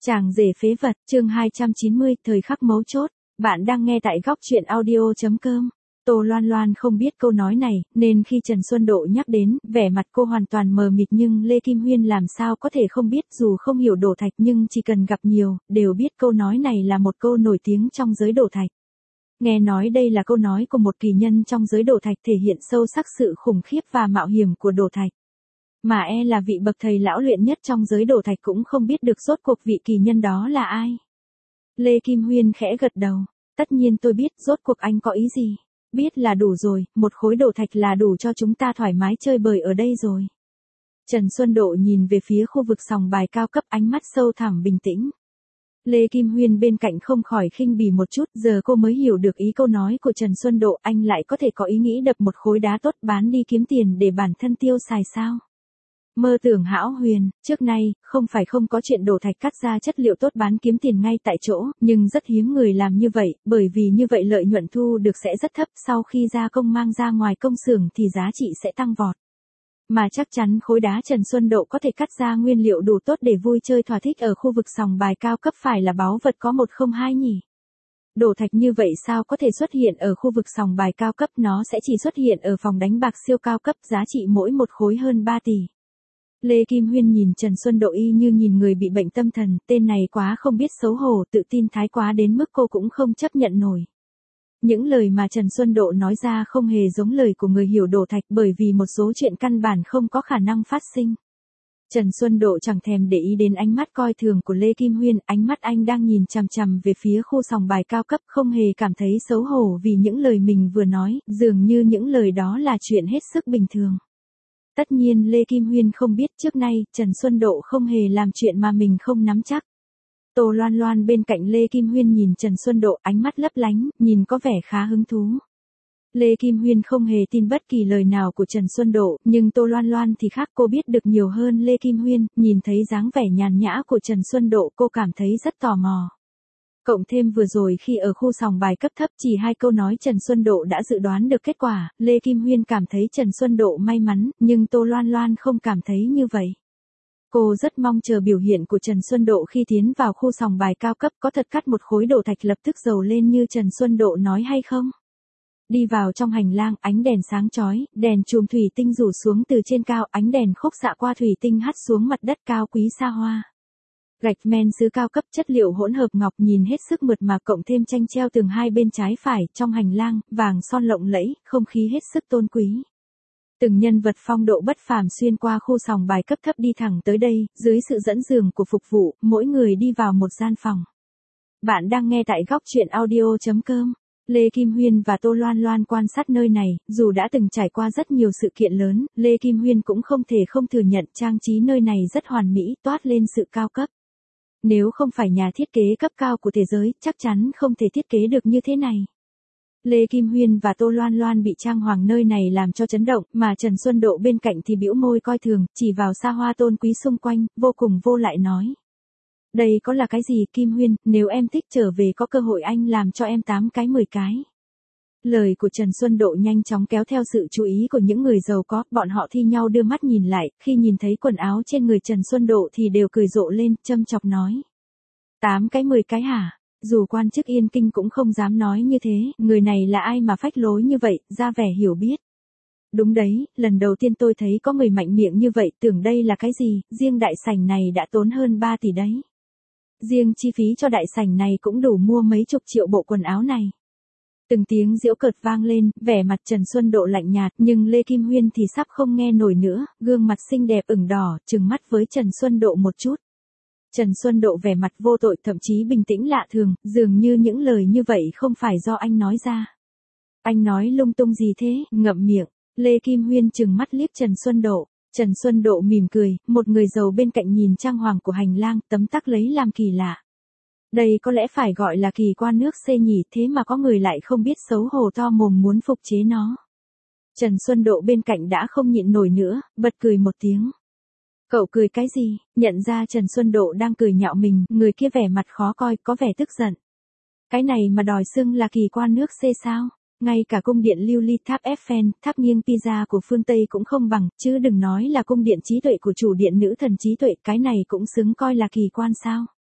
Chàng rể phế vật, chương 290, thời khắc mấu chốt. Bạn đang nghe tại góc truyện audio.com. Tô Loan Loan không biết câu nói này, nên khi Trần Xuân Độ nhắc đến, vẻ mặt cô hoàn toàn mờ mịt, nhưng Lê Kim Huyên làm sao có thể không biết, dù không hiểu đổ thạch nhưng chỉ cần gặp nhiều, đều biết câu nói này là một câu nổi tiếng trong giới đổ thạch. Nghe nói đây là câu nói của một kỳ nhân trong giới đổ thạch, thể hiện sâu sắc sự khủng khiếp và mạo hiểm của đổ thạch. Mà là vị bậc thầy lão luyện nhất trong giới đổ thạch cũng không biết được rốt cuộc vị kỳ nhân đó là ai. Lê Kim Huyên khẽ gật đầu. Tất nhiên tôi biết, rốt cuộc anh có ý gì. Biết là đủ rồi, một khối đổ thạch là đủ cho chúng ta thoải mái chơi bời ở đây rồi. Trần Xuân Độ nhìn về phía khu vực sòng bài cao cấp, ánh mắt sâu thẳm bình tĩnh. Lê Kim Huyên bên cạnh không khỏi khinh bỉ một chút, giờ cô mới hiểu được ý câu nói của Trần Xuân Độ, anh lại có thể có ý nghĩ đập một khối đá tốt bán đi kiếm tiền để bản thân tiêu xài sao. Mơ tưởng hão huyền, trước nay, không phải không có chuyện đổ thạch cắt ra chất liệu tốt bán kiếm tiền ngay tại chỗ, nhưng rất hiếm người làm như vậy, bởi vì như vậy lợi nhuận thu được sẽ rất thấp, sau khi gia công mang ra ngoài công xưởng thì giá trị sẽ tăng vọt. Mà chắc chắn khối đá Trần Xuân Độ có thể cắt ra nguyên liệu đủ tốt để vui chơi thỏa thích ở khu vực sòng bài cao cấp phải là báu vật có một không hai nhỉ. Đổ thạch như vậy sao có thể xuất hiện ở khu vực sòng bài cao cấp, nó sẽ chỉ xuất hiện ở phòng đánh bạc siêu cao cấp, giá trị mỗi một khối hơn 3 tỷ. Lê Kim Huyên nhìn Trần Xuân Độ y như nhìn người bị bệnh tâm thần, tên này quá không biết xấu hổ, tự tin thái quá đến mức cô cũng không chấp nhận nổi. Những lời mà Trần Xuân Độ nói ra không hề giống lời của người hiểu đổ thạch, bởi vì một số chuyện căn bản không có khả năng phát sinh. Trần Xuân Độ chẳng thèm để ý đến ánh mắt coi thường của Lê Kim Huyên, ánh mắt anh đang nhìn chằm chằm về phía khu sòng bài cao cấp, không hề cảm thấy xấu hổ vì những lời mình vừa nói, dường như những lời đó là chuyện hết sức bình thường. Tất nhiên Lê Kim Huyên không biết trước nay, Trần Xuân Độ không hề làm chuyện mà mình không nắm chắc. Tô Loan Loan bên cạnh Lê Kim Huyên nhìn Trần Xuân Độ, ánh mắt lấp lánh, nhìn có vẻ khá hứng thú. Lê Kim Huyên không hề tin bất kỳ lời nào của Trần Xuân Độ, nhưng Tô Loan Loan thì khác, cô biết được nhiều hơn Lê Kim Huyên, nhìn thấy dáng vẻ nhàn nhã của Trần Xuân Độ cô cảm thấy rất tò mò. Cộng thêm vừa rồi khi ở khu sòng bài cấp thấp chỉ 2 câu nói Trần Xuân Độ đã dự đoán được kết quả, Lê Kim Huyên cảm thấy Trần Xuân Độ may mắn, nhưng Tô Loan Loan không cảm thấy như vậy. Cô rất mong chờ biểu hiện của Trần Xuân Độ khi tiến vào khu sòng bài cao cấp, có thật cắt một khối đổ thạch lập tức giàu lên như Trần Xuân Độ nói hay không? Đi vào trong hành lang, ánh đèn sáng chói, đèn chùm thủy tinh rủ xuống từ trên cao, ánh đèn khúc xạ qua thủy tinh hắt xuống mặt đất cao quý xa hoa. Gạch men sứ cao cấp, chất liệu hỗn hợp ngọc nhìn hết sức mượt mà, cộng thêm tranh treo tường hai bên trái phải, trong hành lang, vàng son lộng lẫy, không khí hết sức tôn quý. Từng nhân vật phong độ bất phàm xuyên qua khu sòng bài cấp thấp đi thẳng tới đây, dưới sự dẫn đường của phục vụ, mỗi người đi vào một gian phòng. Bạn đang nghe tại góc truyện audio.com. Lê Kim Huyên và Tô Loan Loan quan sát nơi này, dù đã từng trải qua rất nhiều sự kiện lớn, Lê Kim Huyên cũng không thể không thừa nhận trang trí nơi này rất hoàn mỹ, toát lên sự cao cấp. Nếu không phải nhà thiết kế cấp cao của thế giới, chắc chắn không thể thiết kế được như thế này. Lê Kim Huyên và Tô Loan Loan bị trang hoàng nơi này làm cho chấn động, mà Trần Xuân Độ bên cạnh thì bĩu môi coi thường, chỉ vào xa hoa tôn quý xung quanh, vô cùng vô lại nói. Đây có là cái gì Kim Huyên, nếu em thích trở về có cơ hội anh làm cho em 8 cái 10 cái. Lời của Trần Xuân Độ nhanh chóng kéo theo sự chú ý của những người giàu có, bọn họ thi nhau đưa mắt nhìn lại, khi nhìn thấy quần áo trên người Trần Xuân Độ thì đều cười rộ lên, châm chọc nói. 8 cái 10 cái hả? Dù quan chức Yên Kinh cũng không dám nói như thế, người này là ai mà phách lối như vậy, ra vẻ hiểu biết. Đúng đấy, lần đầu tiên tôi thấy có người mạnh miệng như vậy, tưởng đây là cái gì, riêng đại sảnh này đã tốn hơn 3 tỷ đấy. Riêng chi phí cho đại sảnh này cũng đủ mua mấy chục triệu bộ quần áo này. Từng tiếng giễu cợt vang lên, vẻ mặt Trần Xuân Độ lạnh nhạt, nhưng Lê Kim Huyên thì sắp không nghe nổi nữa, gương mặt xinh đẹp ửng đỏ, trừng mắt với Trần Xuân Độ một chút. Trần Xuân Độ vẻ mặt vô tội, thậm chí bình tĩnh lạ thường, dường như những lời như vậy không phải do anh nói ra. Anh nói lung tung gì thế, ngậm miệng. Lê Kim Huyên trừng mắt liếc Trần Xuân Độ. Trần Xuân Độ mỉm cười, một người giàu bên cạnh nhìn trang hoàng của hành lang, tấm tắc lấy làm kỳ lạ. Đây có lẽ phải gọi là kỳ quan nước C nhỉ, thế mà có người lại không biết xấu hổ to mồm muốn phục chế nó. Trần Xuân Độ bên cạnh đã không nhịn nổi nữa, bật cười một tiếng. Cậu cười cái gì? Nhận ra Trần Xuân Độ đang cười nhạo mình, người kia vẻ mặt khó coi, có vẻ tức giận. Cái này mà đòi xưng là kỳ quan nước C sao? Ngay cả cung điện lưu ly tháp Eiffel, tháp nghiêng Pisa của phương Tây cũng không bằng, chứ đừng nói là cung điện trí tuệ của chủ điện nữ thần trí tuệ, cái này cũng xứng coi là kỳ quan sao?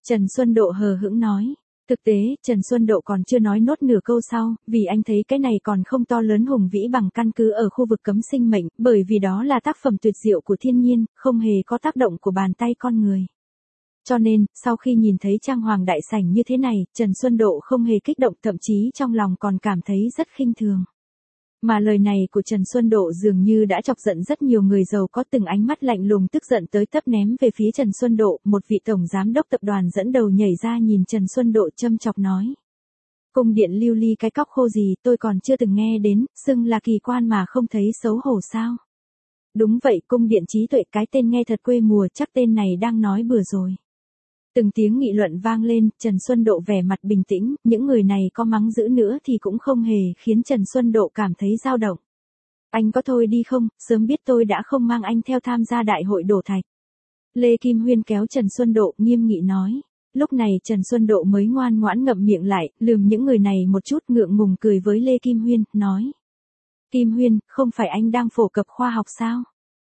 Trần Xuân Độ hờ hững nói. Thực tế, Trần Xuân Độ còn chưa nói nốt nửa câu sau, vì anh thấy cái này còn không to lớn hùng vĩ bằng căn cứ ở khu vực cấm sinh mệnh, bởi vì đó là tác phẩm tuyệt diệu của thiên nhiên, không hề có tác động của bàn tay con người. Cho nên, sau khi nhìn thấy trang hoàng đại sảnh như thế này, Trần Xuân Độ không hề kích động, thậm chí trong lòng còn cảm thấy rất khinh thường. Mà lời này của Trần Xuân Độ dường như đã chọc giận rất nhiều người giàu có, từng ánh mắt lạnh lùng tức giận tới tấp ném về phía Trần Xuân Độ, một vị tổng giám đốc tập đoàn dẫn đầu nhảy ra nhìn Trần Xuân Độ châm chọc nói. Cung điện lưu ly cái cóc khô gì tôi còn chưa từng nghe đến, xưng là kỳ quan mà không thấy xấu hổ sao? Đúng vậy, cung điện trí tuệ, cái tên nghe thật quê mùa, chắc tên này đang nói bừa rồi. Từng tiếng nghị luận vang lên, Trần Xuân Độ vẻ mặt bình tĩnh, những người này có mắng dữ nữa thì cũng không hề khiến Trần Xuân Độ cảm thấy dao động. Anh có thôi đi không, sớm biết tôi đã không mang anh theo tham gia đại hội đổ thạch. Lê Kim Huyên kéo Trần Xuân Độ nghiêm nghị nói. Lúc này Trần Xuân Độ mới ngoan ngoãn ngậm miệng lại, lườm những người này một chút, ngượng ngùng cười với Lê Kim Huyên, nói. Kim Huyên, không phải anh đang phổ cập khoa học sao?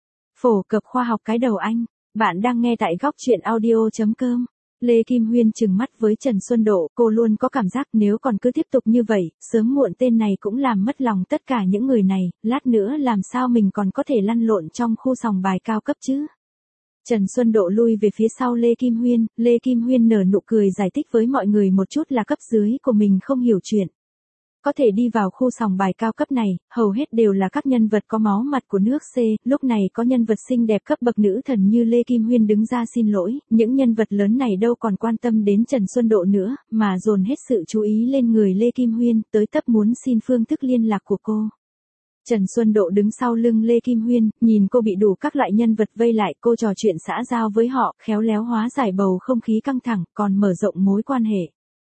Phổ cập khoa học cái đầu anh, bạn đang nghe tại góc truyện audio.com. Lê Kim Huyên trừng mắt với Trần Xuân Độ, cô luôn có cảm giác nếu còn cứ tiếp tục như vậy, sớm muộn tên này cũng làm mất lòng tất cả những người này, lát nữa làm sao mình còn có thể lăn lộn trong khu sòng bài cao cấp chứ. Trần Xuân Độ lui về phía sau Lê Kim Huyên nở nụ cười giải thích với mọi người một chút là cấp dưới của mình không hiểu chuyện. Có thể đi vào khu sòng bài cao cấp này, hầu hết đều là các nhân vật có máu mặt của nước C, lúc này có nhân vật xinh đẹp cấp bậc nữ thần như Lê Kim Huyên đứng ra xin lỗi, những nhân vật lớn này đâu còn quan tâm đến Trần Xuân Độ nữa, mà dồn hết sự chú ý lên người Lê Kim Huyên, tới tấp muốn xin phương thức liên lạc của cô. Trần Xuân Độ đứng sau lưng Lê Kim Huyên, nhìn cô bị đủ các loại nhân vật vây lại, cô trò chuyện xã giao với họ, khéo léo hóa giải bầu không khí căng thẳng, còn mở rộng mối quan hệ.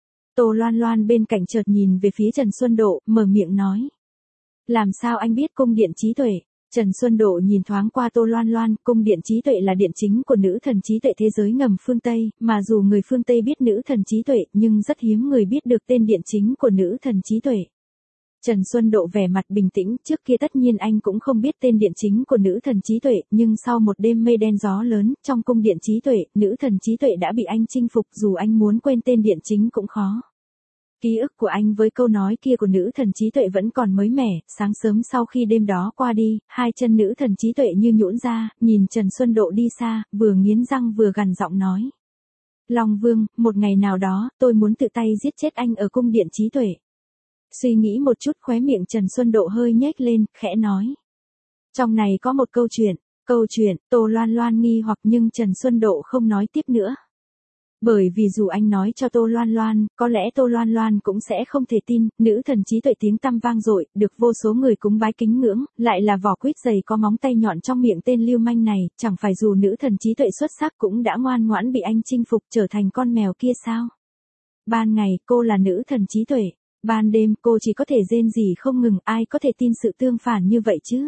Tô Loan Loan bên cạnh chợt nhìn về phía Trần Xuân Độ, mở miệng nói. Làm sao anh biết cung điện trí tuệ? Trần Xuân Độ nhìn thoáng qua Tô Loan Loan, cung điện trí tuệ là điện chính của nữ thần trí tuệ thế giới ngầm phương Tây, mà dù người phương Tây biết nữ thần trí tuệ, nhưng rất hiếm người biết được tên điện chính của nữ thần trí tuệ. Trần Xuân Độ vẻ mặt bình tĩnh, trước kia tất nhiên anh cũng không biết tên điện chính của nữ thần trí tuệ, nhưng sau một đêm mây đen gió lớn, trong cung điện trí tuệ, nữ thần trí tuệ đã bị anh chinh phục, dù anh muốn quên tên điện chính cũng khó. Ký ức của anh với câu nói kia của nữ thần trí tuệ vẫn còn mới mẻ, sáng sớm sau khi đêm đó qua đi, hai chân nữ thần trí tuệ như nhũn ra, nhìn Trần Xuân Độ đi xa, vừa nghiến răng vừa gằn giọng nói. Long Vương, một ngày nào đó, tôi muốn tự tay giết chết anh ở cung điện trí tuệ. Suy nghĩ một chút khóe miệng Trần Xuân Độ hơi nhếch lên, khẽ nói. Trong này có một câu chuyện, Tô Loan Loan nghi hoặc nhưng Trần Xuân Độ không nói tiếp nữa. Bởi vì dù anh nói cho Tô Loan Loan, có lẽ Tô Loan Loan cũng sẽ không thể tin, nữ thần trí tuệ tiếng tăm vang dội, được vô số người cúng bái kính ngưỡng, lại là vỏ quýt dày có móng tay nhọn trong miệng tên lưu manh này, chẳng phải dù nữ thần trí tuệ xuất sắc cũng đã ngoan ngoãn bị anh chinh phục trở thành con mèo kia sao? Ban ngày, cô là nữ thần trí tuệ. Ban đêm cô chỉ có thể rên rỉ không ngừng, ai có thể tin sự tương phản như vậy chứ?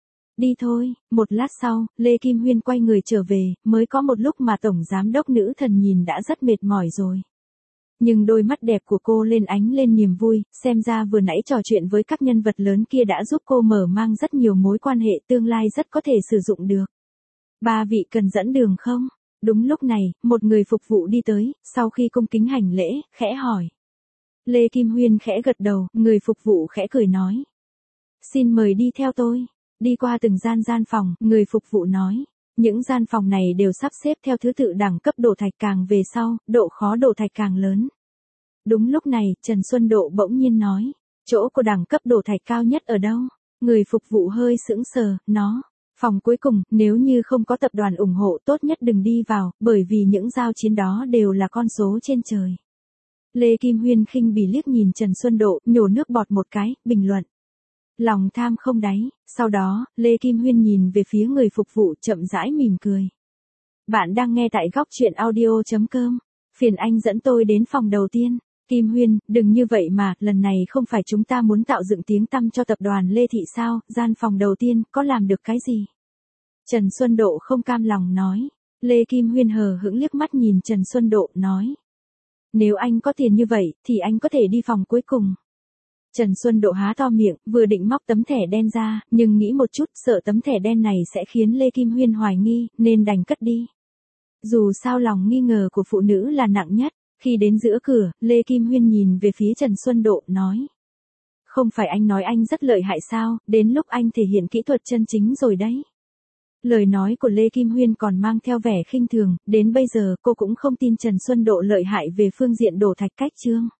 Đi thôi, một lát sau, Lê Kim Huyên quay người trở về, mới có một lúc mà tổng giám đốc nữ thần nhìn đã rất mệt mỏi rồi. Nhưng đôi mắt đẹp của cô lên ánh lên niềm vui, xem ra vừa nãy trò chuyện với các nhân vật lớn kia đã giúp cô mở mang rất nhiều mối quan hệ tương lai rất có thể sử dụng được. Ba vị cần dẫn đường không? Đúng lúc này, một người phục vụ đi tới, sau khi cung kính hành lễ, khẽ hỏi. Lê Kim Huyên khẽ gật đầu, người phục vụ khẽ cười nói. Xin mời đi theo tôi. Đi qua từng gian phòng, người phục vụ nói. Những gian phòng này đều sắp xếp theo thứ tự đẳng cấp đổ thạch, càng về sau, độ khó đổ thạch càng lớn. Đúng lúc này, Trần Xuân Độ bỗng nhiên nói. Chỗ của đẳng cấp đổ thạch cao nhất ở đâu? Người phục vụ hơi sững sờ, nó. Phòng cuối cùng, nếu như không có tập đoàn ủng hộ tốt nhất đừng đi vào, bởi vì những giao chiến đó đều là con số trên trời. Lê Kim Huyên khinh bỉ liếc nhìn Trần Xuân Độ, nhổ nước bọt một cái, bình luận. Lòng tham không đáy, sau đó, Lê Kim Huyên nhìn về phía người phục vụ chậm rãi mỉm cười. Bạn đang nghe tại góc truyện audio.com, phiền anh dẫn tôi đến phòng đầu tiên. Kim Huyên, đừng như vậy mà, lần này không phải chúng ta muốn tạo dựng tiếng tăm cho tập đoàn Lê Thị sao, gian phòng đầu tiên, có làm được cái gì? Trần Xuân Độ không cam lòng nói. Lê Kim Huyên hờ hững liếc mắt nhìn Trần Xuân Độ, nói. Nếu anh có tiền như vậy, thì anh có thể đi phòng cuối cùng. Trần Xuân Độ há to miệng, vừa định móc tấm thẻ đen ra, nhưng nghĩ một chút, sợ tấm thẻ đen này sẽ khiến Lê Kim Huyên hoài nghi, nên đành cất đi. Dù sao lòng nghi ngờ của phụ nữ là nặng nhất. Khi đến giữa cửa, Lê Kim Huyên nhìn về phía Trần Xuân Độ, nói. Không phải anh nói anh rất lợi hại sao, đến lúc anh thể hiện kỹ thuật chân chính rồi đấy. Lời nói của Lê Kim Huyên còn mang theo vẻ khinh thường, đến bây giờ cô cũng không tin Trần Xuân Độ lợi hại về phương diện đổ thạch cách trương.